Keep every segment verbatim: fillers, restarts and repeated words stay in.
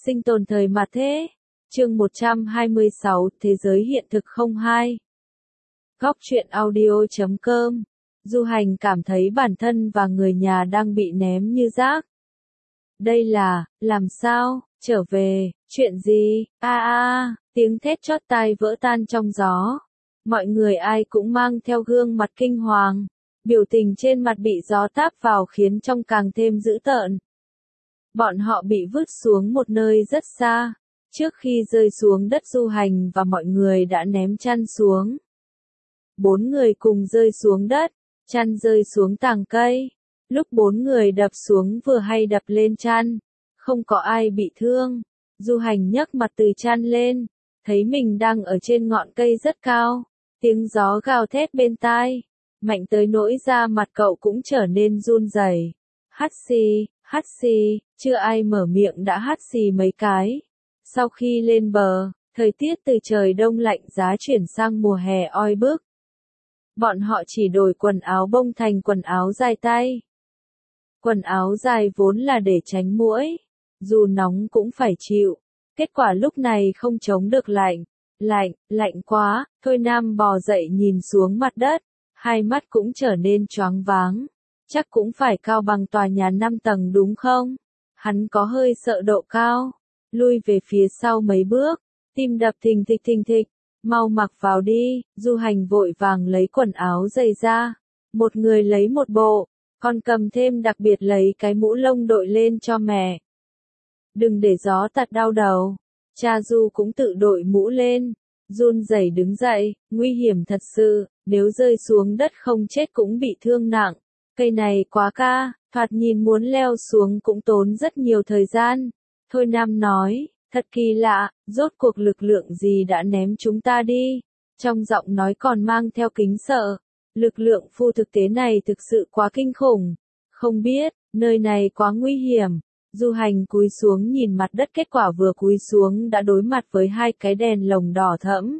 Sinh tồn thời mặt thế. Chương một trăm hai mươi sáu, Thế giới hiện thực không hai. Góc truyện audio chấm com. Du Hành cảm thấy bản thân và người nhà đang bị ném như rác. Đây là, làm sao, trở về, chuyện gì, a a, tiếng thét chót tai vỡ tan trong gió. Mọi người ai cũng mang theo gương mặt kinh hoàng, biểu tình trên mặt bị gió táp vào khiến trông càng thêm dữ tợn. Bọn họ bị vứt xuống một nơi rất xa. Trước khi rơi xuống đất, Du Hành và mọi người đã ném chăn xuống. Bốn người cùng rơi xuống đất, chăn rơi xuống tàng cây. Lúc bốn người đập xuống vừa hay đập lên chăn, không có ai bị thương. Du Hành nhấc mặt từ chăn lên, thấy mình đang ở trên ngọn cây rất cao. Tiếng gió gào thét bên tai, mạnh tới nỗi da mặt cậu cũng trở nên run rẩy. Hắt xì, hắt xì, chưa ai mở miệng đã hắt xì mấy cái. Sau khi lên bờ, thời tiết từ trời đông lạnh giá chuyển sang mùa hè oi bức. Bọn họ chỉ đổi quần áo bông thành quần áo dài tay. Quần áo dài vốn là để tránh muỗi, dù nóng cũng phải chịu. Kết quả lúc này không chống được lạnh. Lạnh, lạnh quá, Thôi Nam bò dậy nhìn xuống mặt đất, hai mắt cũng trở nên choáng váng. Chắc cũng phải cao bằng tòa nhà năm tầng đúng không? Hắn có hơi sợ độ cao, lui về phía sau mấy bước, tim đập thình thịch thình thịch. Mau mặc vào đi. Du Hành vội vàng lấy quần áo dày ra, một người lấy một bộ, còn cầm thêm đặc biệt lấy cái mũ lông đội lên cho mẹ. Đừng để gió tạt đau đầu. Cha Du cũng tự đội mũ lên, run rẩy đứng dậy, nguy hiểm thật sự, nếu rơi xuống đất không chết cũng bị thương nặng. Cây này quá ca, thoạt nhìn muốn leo xuống cũng tốn rất nhiều thời gian. Thôi Nam nói, thật kỳ lạ, rốt cuộc lực lượng gì đã ném chúng ta đi. Trong giọng nói còn mang theo kính sợ. Lực lượng phu thực tế này thực sự quá kinh khủng. Không biết, nơi này quá nguy hiểm. Du Hành cúi xuống nhìn mặt đất, kết quả vừa cúi xuống đã đối mặt với hai cái đèn lồng đỏ thẫm.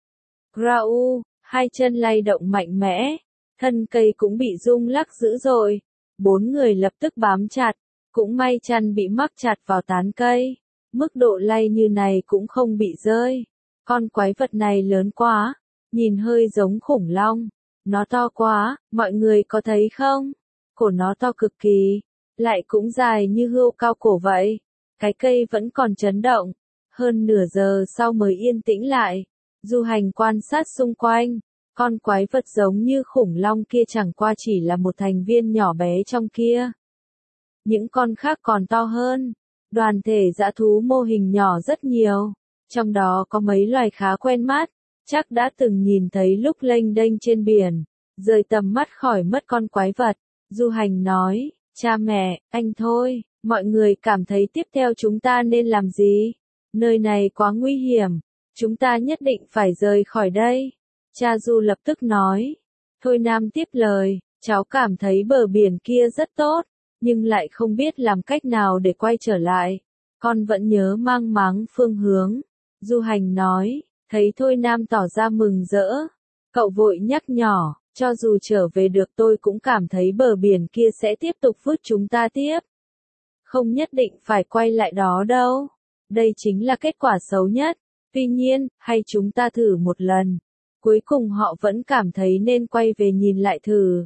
Grau, hai chân lay động mạnh mẽ, thân cây cũng bị rung lắc dữ dội. Bốn người lập tức bám chặt, cũng may chăn bị mắc chặt vào tán cây. Mức độ lay như này cũng không bị rơi. Con quái vật này lớn quá, nhìn hơi giống khủng long. Nó to quá, mọi người có thấy không? Cổ nó to cực kỳ, lại cũng dài như hươu cao cổ vậy. Cái cây vẫn còn chấn động. Hơn nửa giờ sau mới yên tĩnh lại. Du Hành quan sát xung quanh. Con quái vật giống như khủng long kia chẳng qua chỉ là một thành viên nhỏ bé trong kia. Những con khác còn to hơn. Đoàn thể dã thú mô hình nhỏ rất nhiều. Trong đó có mấy loài khá quen mắt, chắc đã từng nhìn thấy lúc lênh đênh trên biển. Rời tầm mắt khỏi mất con quái vật, Du Hành nói, cha mẹ, anh thôi, mọi người cảm thấy tiếp theo chúng ta nên làm gì? Nơi này quá nguy hiểm, chúng ta nhất định phải rời khỏi đây. Cha Du lập tức nói. Thôi Nam tiếp lời, cháu cảm thấy bờ biển kia rất tốt, nhưng lại không biết làm cách nào để quay trở lại. Con vẫn nhớ mang máng phương hướng. Du Hành nói, thấy Thôi Nam tỏ ra mừng rỡ. Cậu vội nhắc nhỏ, cho dù trở về được tôi cũng cảm thấy bờ biển kia sẽ tiếp tục vứt chúng ta tiếp. Không nhất định phải quay lại đó đâu. Đây chính là kết quả xấu nhất. Tuy nhiên, hay chúng ta thử một lần. Cuối cùng họ vẫn cảm thấy nên quay về nhìn lại thử.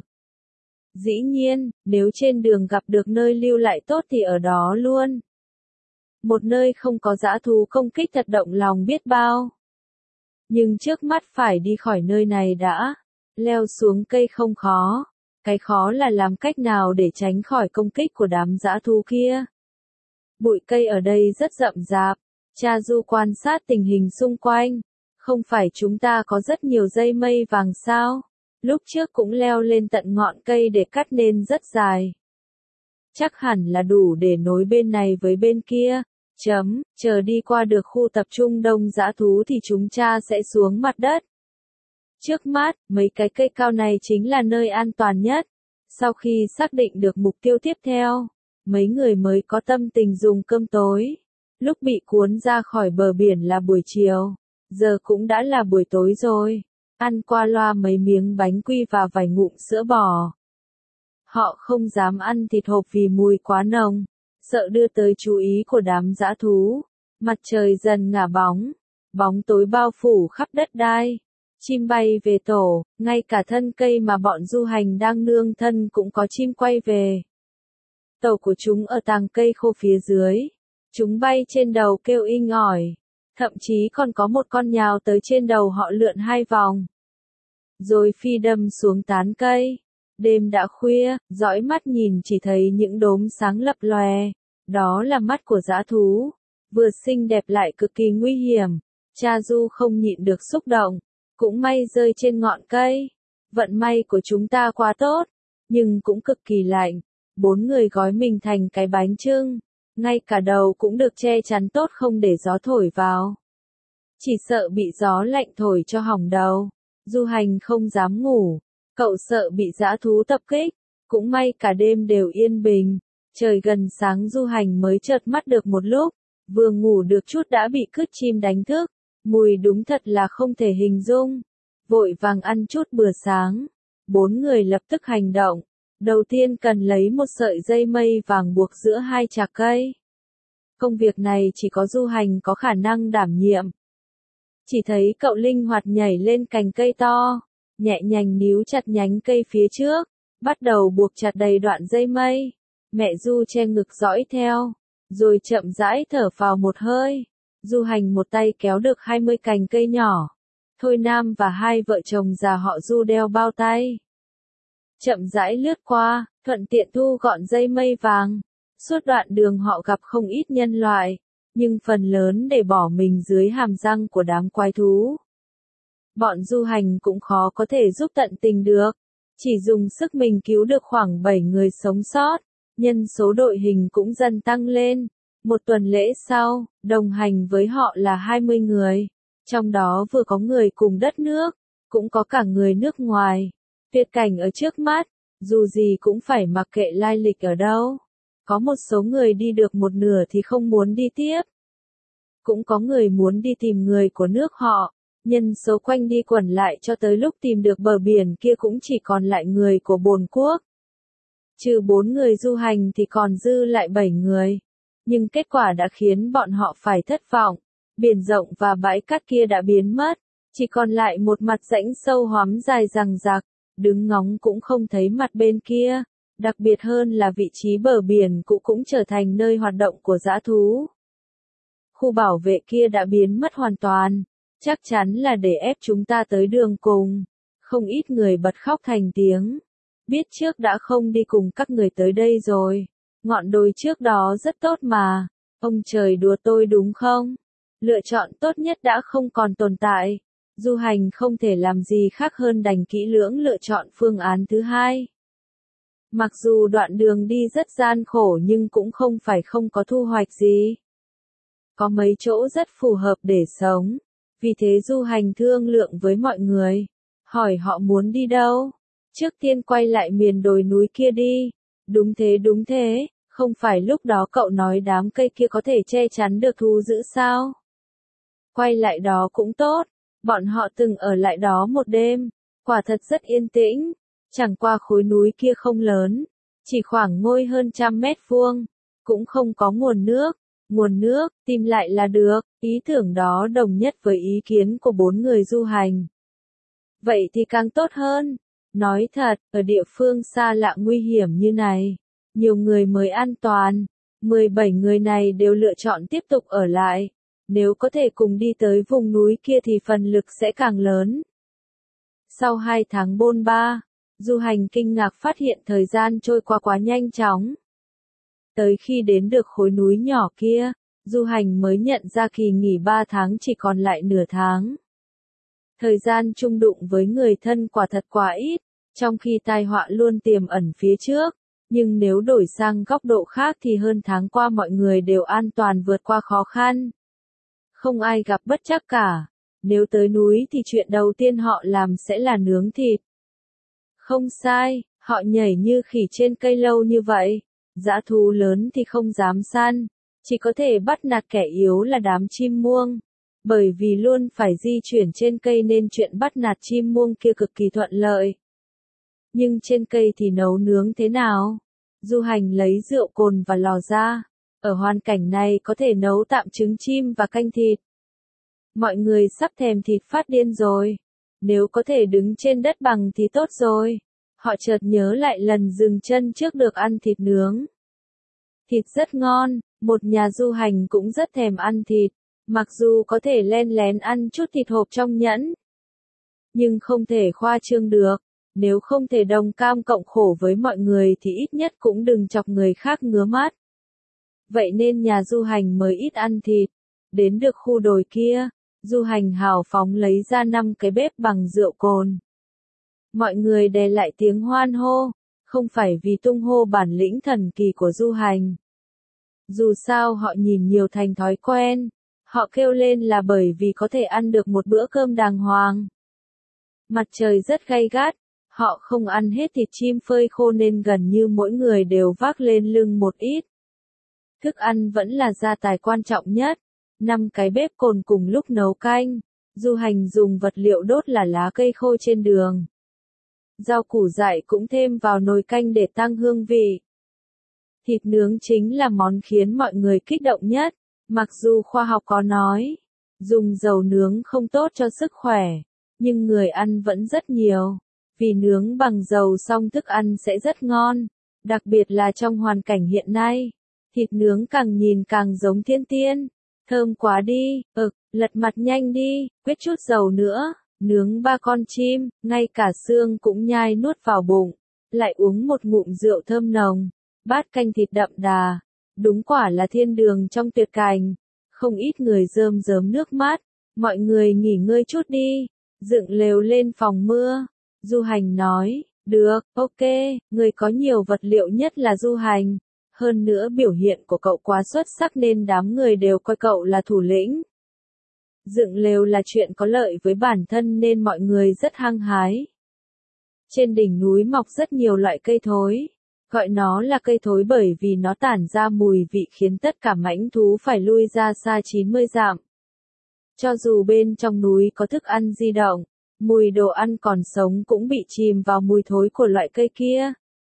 Dĩ nhiên, nếu trên đường gặp được nơi lưu lại tốt thì ở đó luôn. Một nơi không có dã thú công kích thật động lòng biết bao. Nhưng trước mắt phải đi khỏi nơi này đã. Leo xuống cây không khó. Cái khó là làm cách nào để tránh khỏi công kích của đám dã thú kia. Bụi cây ở đây rất rậm rạp. Cha Du quan sát tình hình xung quanh. Không phải chúng ta có rất nhiều dây mây vàng sao? Lúc trước cũng leo lên tận ngọn cây để cắt nên rất dài. Chắc hẳn là đủ để nối bên này với bên kia. Chấm, chờ đi qua được khu tập trung đông dã thú thì chúng ta sẽ xuống mặt đất. Trước mắt, mấy cái cây cao này chính là nơi an toàn nhất. Sau khi xác định được mục tiêu tiếp theo, mấy người mới có tâm tình dùng cơm tối. Lúc bị cuốn ra khỏi bờ biển là buổi chiều, giờ cũng đã là buổi tối rồi. Ăn qua loa mấy miếng bánh quy và vài ngụm sữa bò. Họ không dám ăn thịt hộp vì mùi quá nồng. sợ đưa tới chú ý của đám dã thú. Mặt trời dần ngả bóng, bóng tối bao phủ khắp đất đai. Chim bay về tổ, ngay cả thân cây mà bọn du hành đang nương thân cũng có chim quay về. Tổ của chúng ở tàng cây khô phía dưới. Chúng bay trên đầu kêu inh ỏi. Thậm chí còn có một con nhào tới trên đầu họ lượn hai vòng. Rồi phi đâm xuống tán cây. Đêm đã khuya, dõi mắt nhìn chỉ thấy những đốm sáng lập lòe. Đó là mắt của dã thú. Vừa xinh đẹp lại cực kỳ nguy hiểm. Cha Du không nhịn được xúc động. Cũng may rơi trên ngọn cây. Vận may của chúng ta quá tốt. Nhưng cũng cực kỳ lạnh. Bốn người gói mình thành cái bánh chưng. Ngay cả đầu cũng được che chắn tốt không để gió thổi vào. Chỉ sợ bị gió lạnh thổi cho hỏng đầu. Du hành không dám ngủ. Cậu sợ bị dã thú tập kích. Cũng may cả đêm đều yên bình. Trời gần sáng du hành mới chợt mắt được một lúc. Vừa ngủ được chút đã bị cứt chim đánh thức. Mùi đúng thật là không thể hình dung. Vội vàng ăn chút bữa sáng. Bốn người lập tức hành động. Đầu tiên cần lấy một sợi dây mây vàng buộc giữa hai chạc cây. Công việc này chỉ có du hành có khả năng đảm nhiệm. Chỉ thấy cậu linh hoạt nhảy lên cành cây to, nhẹ nhàng níu chặt nhánh cây phía trước, bắt đầu buộc chặt đầy đoạn dây mây. Mẹ Du che ngực dõi theo, rồi chậm rãi thở phào một hơi. Du hành một tay kéo được hai mươi cành cây nhỏ. Thôi Nam và hai vợ chồng già họ Du đeo bao tay. Chậm rãi lướt qua, thuận tiện thu gọn dây mây vàng. Suốt đoạn đường họ gặp không ít nhân loại, nhưng phần lớn để bỏ mình dưới hàm răng của đám quái thú. Bọn du hành cũng khó có thể giúp tận tình được, chỉ dùng sức mình cứu được khoảng bảy người sống sót, nhân số đội hình cũng dần tăng lên. Một tuần lễ sau, đồng hành với họ là hai mươi người, trong đó vừa có người cùng đất nước, cũng có cả người nước ngoài. Tuyệt cảnh ở trước mắt, dù gì cũng phải mặc kệ lai lịch ở đâu. Có một số người đi được một nửa thì không muốn đi tiếp. Cũng có người muốn đi tìm người của nước họ, nhân số quanh đi quẩn lại cho tới lúc tìm được bờ biển kia cũng chỉ còn lại người của bồn quốc. Trừ bốn người du hành thì còn dư lại bảy người. Nhưng kết quả đã khiến bọn họ phải thất vọng. Biển rộng và bãi cát kia đã biến mất, chỉ còn lại một mặt rãnh sâu hoắm dài rằng rạc. Đứng ngóng cũng không thấy mặt bên kia, đặc biệt hơn là vị trí bờ biển cũ cũng trở thành nơi hoạt động của dã thú. Khu bảo vệ kia đã biến mất hoàn toàn, chắc chắn là để ép chúng ta tới đường cùng. Không ít người bật khóc thành tiếng. Biết trước đã không đi cùng các người tới đây rồi. Ngọn đồi trước đó rất tốt mà. Ông trời đùa tôi đúng không? Lựa chọn tốt nhất đã không còn tồn tại. Du hành không thể làm gì khác hơn đành kỹ lưỡng lựa chọn phương án thứ hai. Mặc dù đoạn đường đi rất gian khổ nhưng cũng không phải không có thu hoạch gì. Có mấy chỗ rất phù hợp để sống. Vì thế du hành thương lượng với mọi người. Hỏi họ muốn đi đâu. Trước tiên quay lại miền đồi núi kia đi. Đúng thế đúng thế, không phải lúc đó cậu nói đám cây kia có thể che chắn được thú dữ sao? Quay lại đó cũng tốt. Bọn họ từng ở lại đó một đêm, quả thật rất yên tĩnh, chẳng qua khối núi kia không lớn, chỉ khoảng ngôi hơn trăm mét vuông, cũng không có nguồn nước, nguồn nước, tìm lại là được, ý tưởng đó đồng nhất với ý kiến của bốn người du hành. Vậy thì càng tốt hơn, nói thật, ở địa phương xa lạ nguy hiểm như này, nhiều người mới an toàn, mười bảy người này đều lựa chọn tiếp tục ở lại. Nếu có thể cùng đi tới vùng núi kia thì phần lực sẽ càng lớn. Sau hai tháng bôn ba, du hành kinh ngạc phát hiện thời gian trôi qua quá nhanh chóng. Tới khi đến được khối núi nhỏ kia, du hành mới nhận ra kỳ nghỉ ba tháng chỉ còn lại nửa tháng. Thời gian chung đụng với người thân quả thật quá ít, trong khi tai họa luôn tiềm ẩn phía trước. Nhưng nếu đổi sang góc độ khác thì hơn tháng qua mọi người đều an toàn vượt qua khó khăn. Không ai gặp bất trắc cả. Nếu tới núi thì chuyện đầu tiên họ làm sẽ là nướng thịt. Không sai, họ nhảy như khỉ trên cây lâu như vậy. Dã thú lớn thì không dám săn, chỉ có thể bắt nạt kẻ yếu là đám chim muông. Bởi vì luôn phải di chuyển trên cây nên chuyện bắt nạt chim muông kia cực kỳ thuận lợi. Nhưng trên cây thì nấu nướng thế nào? Du hành lấy rượu cồn và lò ra, Ở hoàn cảnh này có thể nấu tạm trứng chim và canh thịt. Mọi người sắp thèm thịt phát điên rồi. Nếu có thể đứng trên đất bằng thì tốt rồi. Họ chợt nhớ lại lần dừng chân trước được ăn thịt nướng. Thịt rất ngon, một nhà du hành cũng rất thèm ăn thịt. Mặc dù có thể len lén ăn chút thịt hộp trong nhẫn, nhưng không thể khoa trương được. Nếu không thể đồng cam cộng khổ với mọi người thì ít nhất cũng đừng chọc người khác ngứa mắt. Vậy nên nhà du hành mới ít ăn thịt. Đến được khu đồi kia, du hành hào phóng lấy ra năm cái bếp bằng rượu cồn. Mọi người đè lại tiếng hoan hô, không phải vì tung hô bản lĩnh thần kỳ của du hành. Dù sao họ nhìn nhiều thành thói quen, họ kêu lên là bởi vì có thể ăn được một bữa cơm đàng hoàng. Mặt trời rất gay gắt, họ không ăn hết thịt chim phơi khô nên gần như mỗi người đều vác lên lưng một ít. Thức ăn vẫn là gia tài quan trọng nhất. Năm cái bếp cồn cùng lúc nấu canh, du hành dùng vật liệu đốt là lá cây khô trên đường. Rau củ dại cũng thêm vào nồi canh để tăng hương vị. Thịt nướng chính là món khiến mọi người kích động nhất, mặc dù khoa học có nói, dùng dầu nướng không tốt cho sức khỏe, nhưng người ăn vẫn rất nhiều, vì nướng bằng dầu xong thức ăn sẽ rất ngon, đặc biệt là trong hoàn cảnh hiện nay, thịt nướng càng nhìn càng giống thiên tiên, thơm quá đi, ực, lật mặt nhanh đi, quét chút dầu nữa. Nướng ba con chim, ngay cả xương cũng nhai nuốt vào bụng, lại uống một ngụm rượu thơm nồng, bát canh thịt đậm đà, đúng quả là thiên đường trong tuyệt cảnh. Không ít người rơm rớm nước mắt, mọi người nghỉ ngơi chút đi, dựng lều lên phòng mưa. Du hành nói, được, ok, người có nhiều vật liệu nhất là du hành, hơn nữa biểu hiện của cậu quá xuất sắc nên đám người đều coi cậu là thủ lĩnh. Dựng lều là chuyện có lợi với bản thân nên mọi người rất hăng hái. Trên đỉnh núi mọc rất nhiều loại cây thối. Gọi nó là cây thối bởi vì nó tản ra mùi vị khiến tất cả mãnh thú phải lui ra xa chín mươi dặm. Cho dù bên trong núi có thức ăn di động, mùi đồ ăn còn sống cũng bị chìm vào mùi thối của loại cây kia.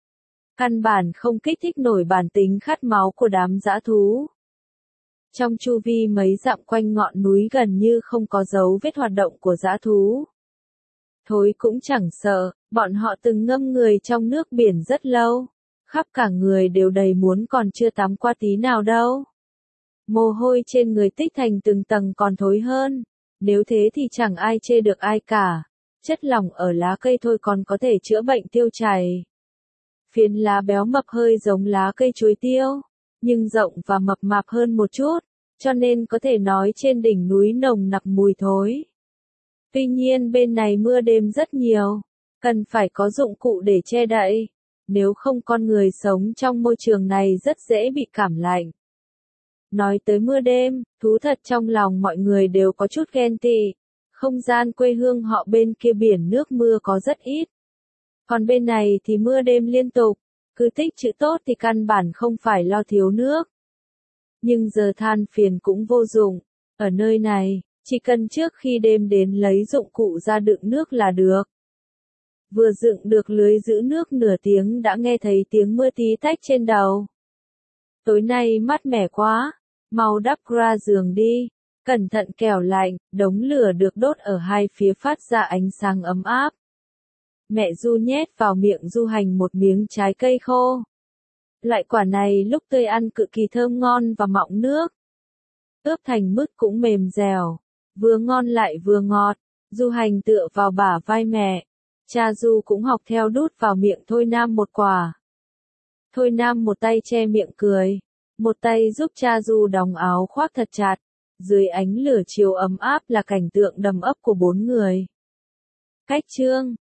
Căn bản không kích thích nổi bản tính khát máu của đám dã thú. Trong chu vi mấy dặm quanh ngọn núi gần như không có dấu vết hoạt động của dã thú. Thối cũng chẳng sợ, bọn họ từng ngâm người trong nước biển rất lâu. Khắp cả người đều đầy muốn còn chưa tắm qua tí nào đâu. Mồ hôi trên người tích thành từng tầng còn thối hơn. Nếu thế thì chẳng ai chê được ai cả. Chất lỏng ở lá cây thôi còn có thể chữa bệnh tiêu chảy. Phiến lá béo mập hơi giống lá cây chuối tiêu, nhưng rộng và mập mạp hơn một chút, cho nên có thể nói trên đỉnh núi nồng nặc mùi thối. Tuy nhiên bên này mưa đêm rất nhiều, cần phải có dụng cụ để che đậy, nếu không con người sống trong môi trường này rất dễ bị cảm lạnh. Nói tới mưa đêm, thú thật trong lòng mọi người đều có chút ghen tị, không gian quê hương họ bên kia biển nước mưa có rất ít. Còn bên này thì mưa đêm liên tục, cứ tích chữ tốt thì căn bản không phải lo thiếu nước. Nhưng giờ than phiền cũng vô dụng, ở nơi này, chỉ cần trước khi đêm đến lấy dụng cụ ra đựng nước là được. Vừa dựng được lưới giữ nước nửa tiếng đã nghe thấy tiếng mưa tí tách trên đầu. Tối nay mát mẻ quá, mau đắp ra giường đi, cẩn thận kẻo lạnh, đống lửa được đốt ở hai phía phát ra ánh sáng ấm áp. Mẹ Du nhét vào miệng Du hành một miếng trái cây khô. Loại quả này lúc tươi ăn cực kỳ thơm ngon và mọng nước. Ướp thành mứt cũng mềm dẻo, vừa ngon lại vừa ngọt. Du hành tựa vào bả vai mẹ. Cha Du cũng học theo đút vào miệng Thôi Nam một quả. Thôi Nam một tay che miệng cười, một tay giúp cha Du đóng áo khoác thật chặt. Dưới ánh lửa chiều ấm áp là cảnh tượng đầm ấp của bốn người. Cách chương